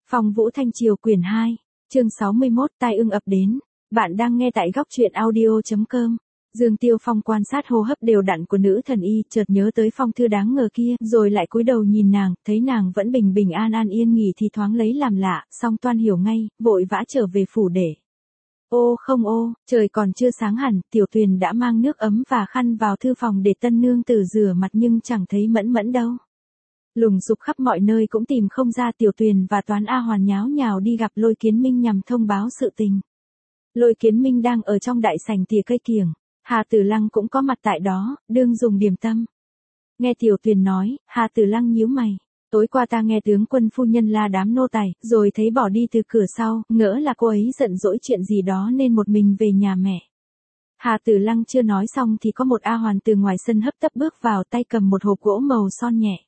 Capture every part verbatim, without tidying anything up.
Phong Vũ Thanh Triều quyển hai, chương sáu mươi mốt tai ương ập đến. Bạn đang nghe tại góc truyện audio chấm com. Dương Tiêu Phong quan sát hô hấp đều đặn của nữ thần y, chợt nhớ tới phong thư đáng ngờ kia, rồi lại cúi đầu nhìn nàng, thấy nàng vẫn bình bình an an yên nghỉ thì thoáng lấy làm lạ, song toan hiểu ngay, vội vã trở về phủ để. Ô không ô, trời còn chưa sáng hẳn, Tiểu Tuyền đã mang nước ấm và khăn vào thư phòng để tân nương tử rửa mặt nhưng chẳng thấy Mẫn Mẫn đâu. Lùng sục khắp mọi nơi cũng tìm không ra. Tiểu Tuyền và Toán A Hoàn nháo nhào đi gặp Lôi Kiến Minh nhằm thông báo sự tình. Lôi Kiến Minh đang ở trong đại sảnh tỉa cây kiểng, Hà Tử Lăng cũng có mặt tại đó, đương dùng điểm tâm. Nghe Tiểu Tuyền nói, Hà Tử Lăng nhíu mày. Tối qua ta nghe tướng quân phu nhân la đám nô tài, rồi thấy bỏ đi từ cửa sau, ngỡ là cô ấy giận dỗi chuyện gì đó nên một mình về nhà mẹ. Hà Tử Lăng chưa nói xong thì có một A Hoàn từ ngoài sân hấp tấp bước vào, tay cầm một hộp gỗ màu son nhẹ.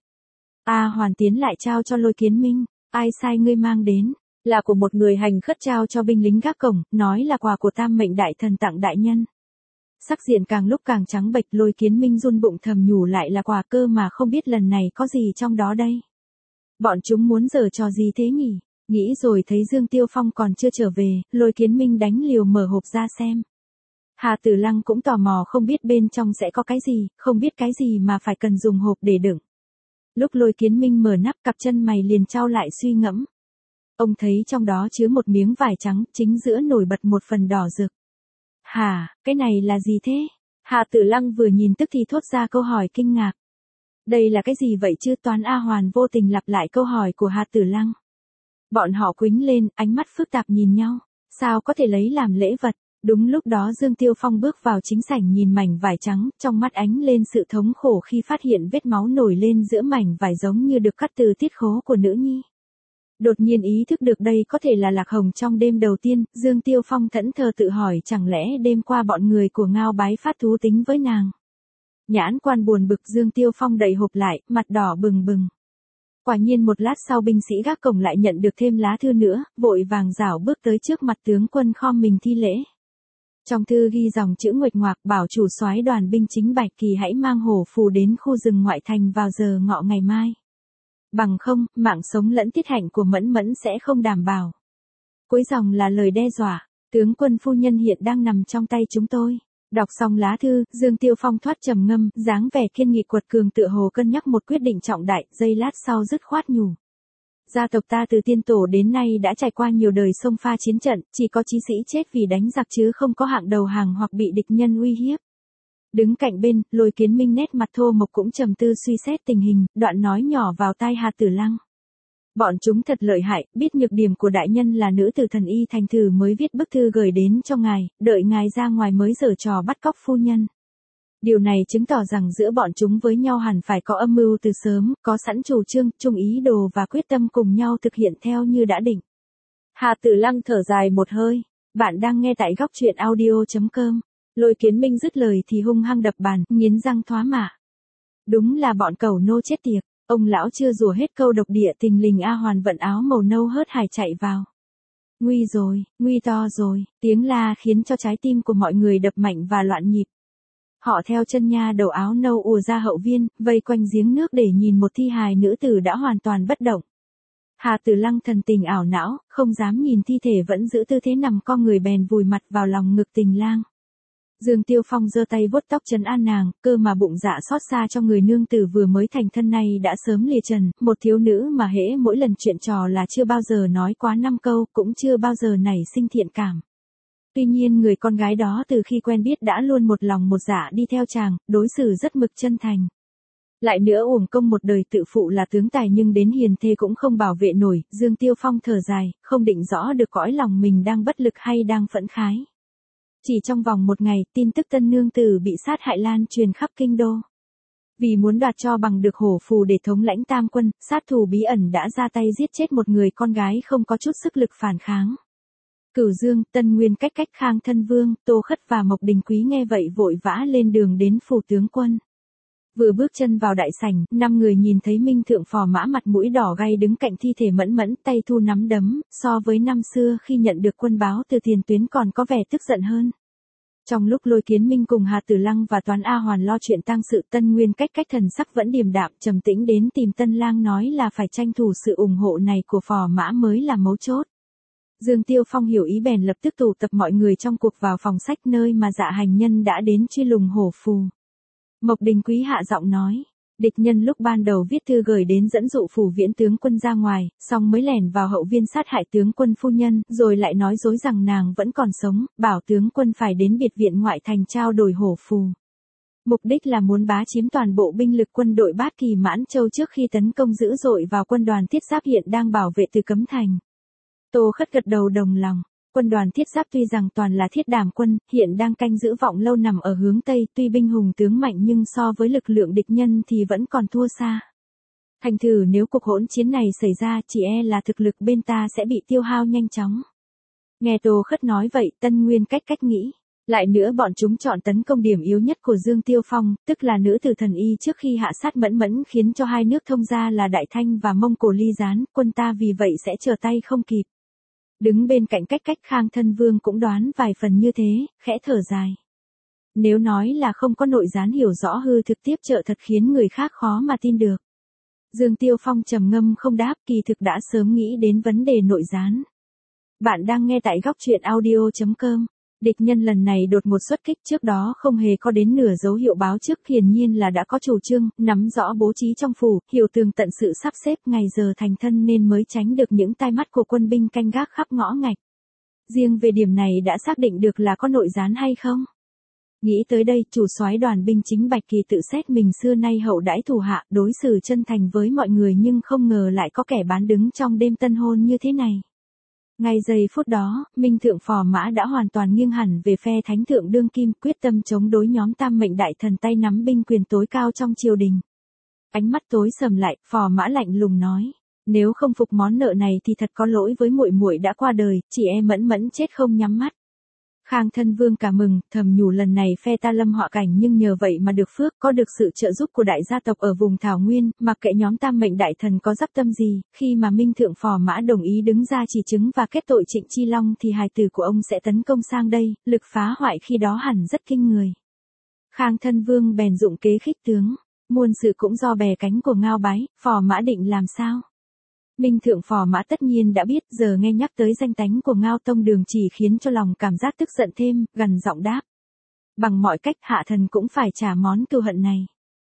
A Hoàn tiến lại trao cho Lôi Kiến Minh. Ai sai ngươi mang đến? Là của một người hành khất trao cho binh lính gác cổng, nói là quà của Tam Mệnh đại thần tặng đại nhân. Sắc diện càng lúc càng trắng bệch, Lôi Kiến Minh run bụng thầm nhủ lại là quà cơ mà không biết lần này có gì trong đó đây. Bọn chúng muốn giở trò gì thế nhỉ? Nghĩ rồi thấy Dương Tiêu Phong còn chưa trở về, Lôi Kiến Minh đánh liều mở hộp ra xem. Hà Tử Lăng cũng tò mò không biết bên trong sẽ có cái gì, không biết cái gì mà phải cần dùng hộp để đựng. Lúc Lôi Kiến Minh mở nắp, cặp chân mày liền trao lại suy ngẫm. Ông thấy trong đó chứa một miếng vải trắng, chính giữa nổi bật một phần đỏ rực. Hả, cái này là gì thế? Hà Tử Lăng vừa nhìn tức thì thốt ra câu hỏi kinh ngạc. Đây là cái gì vậy chứ? Toán A Hoàn vô tình lặp lại câu hỏi của Hà Tử Lăng. Bọn họ quýnh lên, ánh mắt phức tạp nhìn nhau. Sao có thể lấy làm lễ vật? Đúng lúc đó Dương Tiêu Phong bước vào chính sảnh nhìn mảnh vải trắng, trong mắt ánh lên sự thống khổ khi phát hiện vết máu nổi lên giữa mảnh vải giống như được cắt từ tiết khố của nữ nhi. Đột nhiên ý thức được đây có thể là Lạc Hồng trong đêm đầu tiên, Dương Tiêu Phong thẫn thờ tự hỏi chẳng lẽ đêm qua bọn người của Ngao Bái phát thú tính với nàng. Nhãn quan buồn bực, Dương Tiêu Phong đậy hộp lại, mặt đỏ bừng bừng. Quả nhiên một lát sau binh sĩ gác cổng lại nhận được thêm lá thư nữa, vội vàng rảo bước tới trước mặt tướng quân khom mình thi lễ. Trong thư ghi dòng chữ nguệch ngoạc bảo chủ soái đoàn binh chính Bạch Kỳ hãy mang hổ phù đến khu rừng ngoại thành vào giờ ngọ ngày mai. Bằng không, mạng sống lẫn tiết hạnh của Mẫn Mẫn sẽ không đảm bảo. Cuối dòng là lời đe dọa, tướng quân phu nhân hiện đang nằm trong tay chúng tôi. Đọc xong lá thư, Dương Tiêu Phong thoát trầm ngâm, dáng vẻ kiên nghị quật cường tựa hồ cân nhắc một quyết định trọng đại, giây lát sau dứt khoát nhủ. Gia tộc ta từ tiên tổ đến nay đã trải qua nhiều đời xông pha chiến trận, chỉ có chí sĩ chết vì đánh giặc chứ không có hạng đầu hàng hoặc bị địch nhân uy hiếp. Đứng cạnh bên, Lôi Kiến Minh nét mặt thô mộc cũng trầm tư suy xét tình hình, đoạn nói nhỏ vào tai Hà Tử Lăng. Bọn chúng thật lợi hại, biết nhược điểm của đại nhân là nữ tử thần y thành thử mới viết bức thư gửi đến cho ngài, đợi ngài ra ngoài mới giở trò bắt cóc phu nhân. Điều này chứng tỏ rằng giữa bọn chúng với nhau hẳn phải có âm mưu từ sớm, có sẵn chủ trương, chung ý đồ và quyết tâm cùng nhau thực hiện theo như đã định. Hà Tử Lăng thở dài một hơi. Bạn đang nghe tại góc truyện audio chấm com. Lôi Kiến Minh dứt lời thì hung hăng đập bàn, nghiến răng thoá mạ. Đúng là bọn cẩu nô chết tiệt. Ông lão chưa rủa hết câu độc địa tình lình A Hoàn vận áo màu nâu hớt hải chạy vào. Nguy rồi, nguy to rồi, tiếng la khiến cho trái tim của mọi người đập mạnh và loạn nhịp. Họ theo chân nha đầu áo nâu ùa ra hậu viên, vây quanh giếng nước để nhìn một thi hài nữ tử đã hoàn toàn bất động. Hà Tử Lăng thần tình ảo não, không dám nhìn thi thể vẫn giữ tư thế nằm co người bèn vùi mặt vào lòng ngực Tình Lang. Dương Tiêu Phong giơ tay vuốt tóc trấn an nàng, cơ mà bụng dạ xót xa cho người nương tử vừa mới thành thân này đã sớm lìa trần, một thiếu nữ mà hễ mỗi lần chuyện trò là chưa bao giờ nói quá năm câu, cũng chưa bao giờ nảy sinh thiện cảm. Tuy nhiên người con gái đó từ khi quen biết đã luôn một lòng một dạ đi theo chàng, đối xử rất mực chân thành. Lại nữa uổng công một đời tự phụ là tướng tài nhưng đến hiền thê cũng không bảo vệ nổi, Dương Tiêu Phong thở dài, không định rõ được cõi lòng mình đang bất lực hay đang phẫn khái. Chỉ trong vòng một ngày, tin tức tân nương tử bị sát hại lan truyền khắp kinh đô. Vì muốn đoạt cho bằng được hổ phù để thống lãnh tam quân, sát thủ bí ẩn đã ra tay giết chết một người con gái không có chút sức lực phản kháng. Cửu Dương, Tân Nguyên Cách Cách Khang Thân Vương, Tô Khất và Mộc Đình Quý nghe vậy vội vã lên đường đến phủ tướng quân. Vừa bước chân vào đại sảnh, năm người nhìn thấy Minh Thượng Phò Mã mặt mũi đỏ gay đứng cạnh thi thể Mẫn Mẫn, tay thu nắm đấm, so với năm xưa khi nhận được quân báo từ tiền tuyến còn có vẻ tức giận hơn. Trong lúc Lôi Kiến Minh cùng Hà Tử Lăng và Toán A Hoàn lo chuyện tang sự, Tân Nguyên cách cách thần sắc vẫn điềm đạm trầm tĩnh đến tìm Tân Lang nói là phải tranh thủ sự ủng hộ này của Phò Mã mới là mấu chốt. Dương Tiêu Phong hiểu ý bèn lập tức tụ tập mọi người trong cuộc vào phòng sách nơi mà Dạ Hành Nhân đã đến truy lùng hổ phù. Mộc Đình Quý hạ giọng nói. Địch nhân lúc ban đầu viết thư gửi đến dẫn dụ Phủ Viễn tướng quân ra ngoài, xong mới lẻn vào hậu viên sát hại tướng quân phu nhân, rồi lại nói dối rằng nàng vẫn còn sống, bảo tướng quân phải đến biệt viện ngoại thành trao đổi hổ phù. Mục đích là muốn bá chiếm toàn bộ binh lực quân đội Bát Kỳ Mãn Châu trước khi tấn công dữ dội vào quân đoàn Thiết Giáp hiện đang bảo vệ từ Cấm Thành. Tô Khất gật đầu đồng lòng. Quân đoàn Thiết Giáp tuy rằng toàn là thiết đảm quân, hiện đang canh giữ Vọng Lâu nằm ở hướng Tây, tuy binh hùng tướng mạnh nhưng so với lực lượng địch nhân thì vẫn còn thua xa. Thành thử nếu cuộc hỗn chiến này xảy ra chỉ e là thực lực bên ta sẽ bị tiêu hao nhanh chóng. Nghe Tô Khất nói vậy, Tân Nguyên cách cách nghĩ. Lại nữa bọn chúng chọn tấn công điểm yếu nhất của Dương Tiêu Phong, tức là nữ tử thần y trước khi hạ sát Mẫn Mẫn khiến cho hai nước thông gia là Đại Thanh và Mông Cổ ly gián, quân ta vì vậy sẽ trở tay không kịp. Đứng bên cạnh cách cách Khang Thân Vương cũng đoán vài phần như thế, khẽ thở dài. Nếu nói là không có nội gián hiểu rõ hư thực tiếp trợ thật khiến người khác khó mà tin được. Dương Tiêu Phong trầm ngâm không đáp, kỳ thực đã sớm nghĩ đến vấn đề nội gián. Bạn đang nghe tại góc truyện audio chấm com. Địch nhân lần này đột ngột xuất kích trước đó không hề có đến nửa dấu hiệu báo trước, hiển nhiên là đã có chủ trương, nắm rõ bố trí trong phủ, hiểu tường tận sự sắp xếp ngày giờ thành thân nên mới tránh được những tai mắt của quân binh canh gác khắp ngõ ngạch. Riêng về điểm này đã xác định được là có nội gián hay không? Nghĩ tới đây, chủ soái đoàn binh chính Bạch Kỳ tự xét mình xưa nay hậu đãi thủ hạ, đối xử chân thành với mọi người nhưng không ngờ lại có kẻ bán đứng trong đêm tân hôn như thế này. Ngay giây phút đó, Minh Thượng Phò Mã đã hoàn toàn nghiêng hẳn về phe Thánh Thượng Đương Kim, quyết tâm chống đối nhóm Tam Mệnh Đại Thần tay nắm binh quyền tối cao trong triều đình. Ánh mắt tối sầm lại, Phò Mã lạnh lùng nói: nếu không phục món nợ này thì thật có lỗi với muội muội đã qua đời, chỉ e Mẫn Mẫn chết không nhắm mắt. Khang Thân Vương cả mừng, thầm nhủ lần này phe ta lâm họa cảnh nhưng nhờ vậy mà được phước, có được sự trợ giúp của đại gia tộc ở vùng Thảo Nguyên, mặc kệ nhóm Tam Mệnh Đại Thần có dắp tâm gì, khi mà Minh Thượng Phò Mã đồng ý đứng ra chỉ chứng và kết tội Trịnh Chi Long thì hài tử của ông sẽ tấn công sang đây, lực phá hoại khi đó hẳn rất kinh người. Khang Thân Vương bèn dụng kế khích tướng, muôn sự cũng do bè cánh của Ngao Bái, Phò Mã định làm sao? Minh Thượng Phò Mã tất nhiên đã biết, giờ nghe nhắc tới danh tánh của Ngao Tông Đường chỉ khiến cho lòng cảm giác tức giận thêm, gằn giọng đáp: bằng mọi cách hạ thần cũng phải trả món cừu hận này.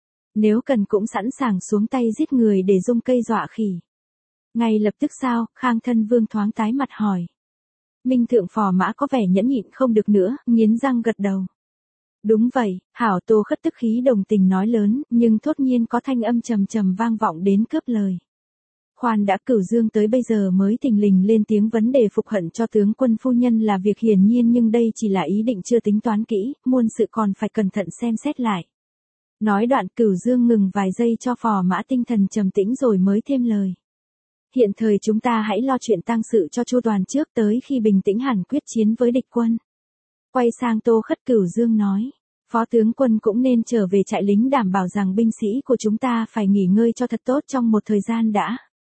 Nếu cần cũng sẵn sàng xuống tay giết người để dung cây dọa khỉ. Ngay lập tức sao? Khang Thân Vương thoáng tái mặt hỏi. Minh Thượng Phò Mã có vẻ nhẫn nhịn không được nữa, nghiến răng gật đầu. Đúng vậy, hảo. Tô Khất tức khí đồng tình nói lớn, nhưng thốt nhiên có thanh âm trầm trầm vang vọng đến cướp lời. Khoan đã, Cửu Dương tới bây giờ mới thình lình lên tiếng vấn đề phục hận cho tướng quân phu nhân là việc hiển nhiên nhưng đây chỉ là ý định chưa tính toán kỹ, muôn sự còn phải cẩn thận xem xét lại. Nói đoạn Cửu Dương ngừng vài giây cho Phò Mã tinh thần trầm tĩnh rồi mới thêm lời. Hiện thời chúng ta hãy lo chuyện tang sự cho chu toàn trước, tới khi bình tĩnh hẳn quyết chiến với địch quân. Quay sang Tô Khất, Cửu Dương nói: Phó tướng quân cũng nên trở về trại lính đảm bảo rằng binh sĩ của chúng ta phải nghỉ ngơi cho thật tốt trong một thời gian đã.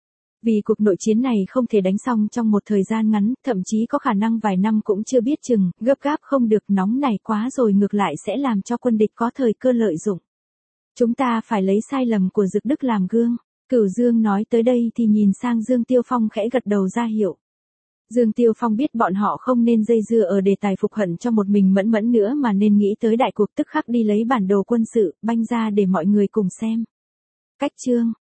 Vì cuộc nội chiến này không thể đánh xong trong một thời gian ngắn, thậm chí có khả năng vài năm cũng chưa biết chừng, gấp gáp không được, nóng nảy quá rồi ngược lại sẽ làm cho quân địch có thời cơ lợi dụng. Chúng ta phải lấy sai lầm của Dực Đức làm gương. Cửu Dương nói tới đây thì nhìn sang Dương Tiêu Phong khẽ gật đầu ra hiệu. Dương Tiêu Phong biết bọn họ không nên dây dưa ở đề tài phục hận cho một mình Mẫn Mẫn nữa mà nên nghĩ tới đại cuộc, tức khắc đi lấy bản đồ quân sự, banh ra để mọi người cùng xem. Cách chương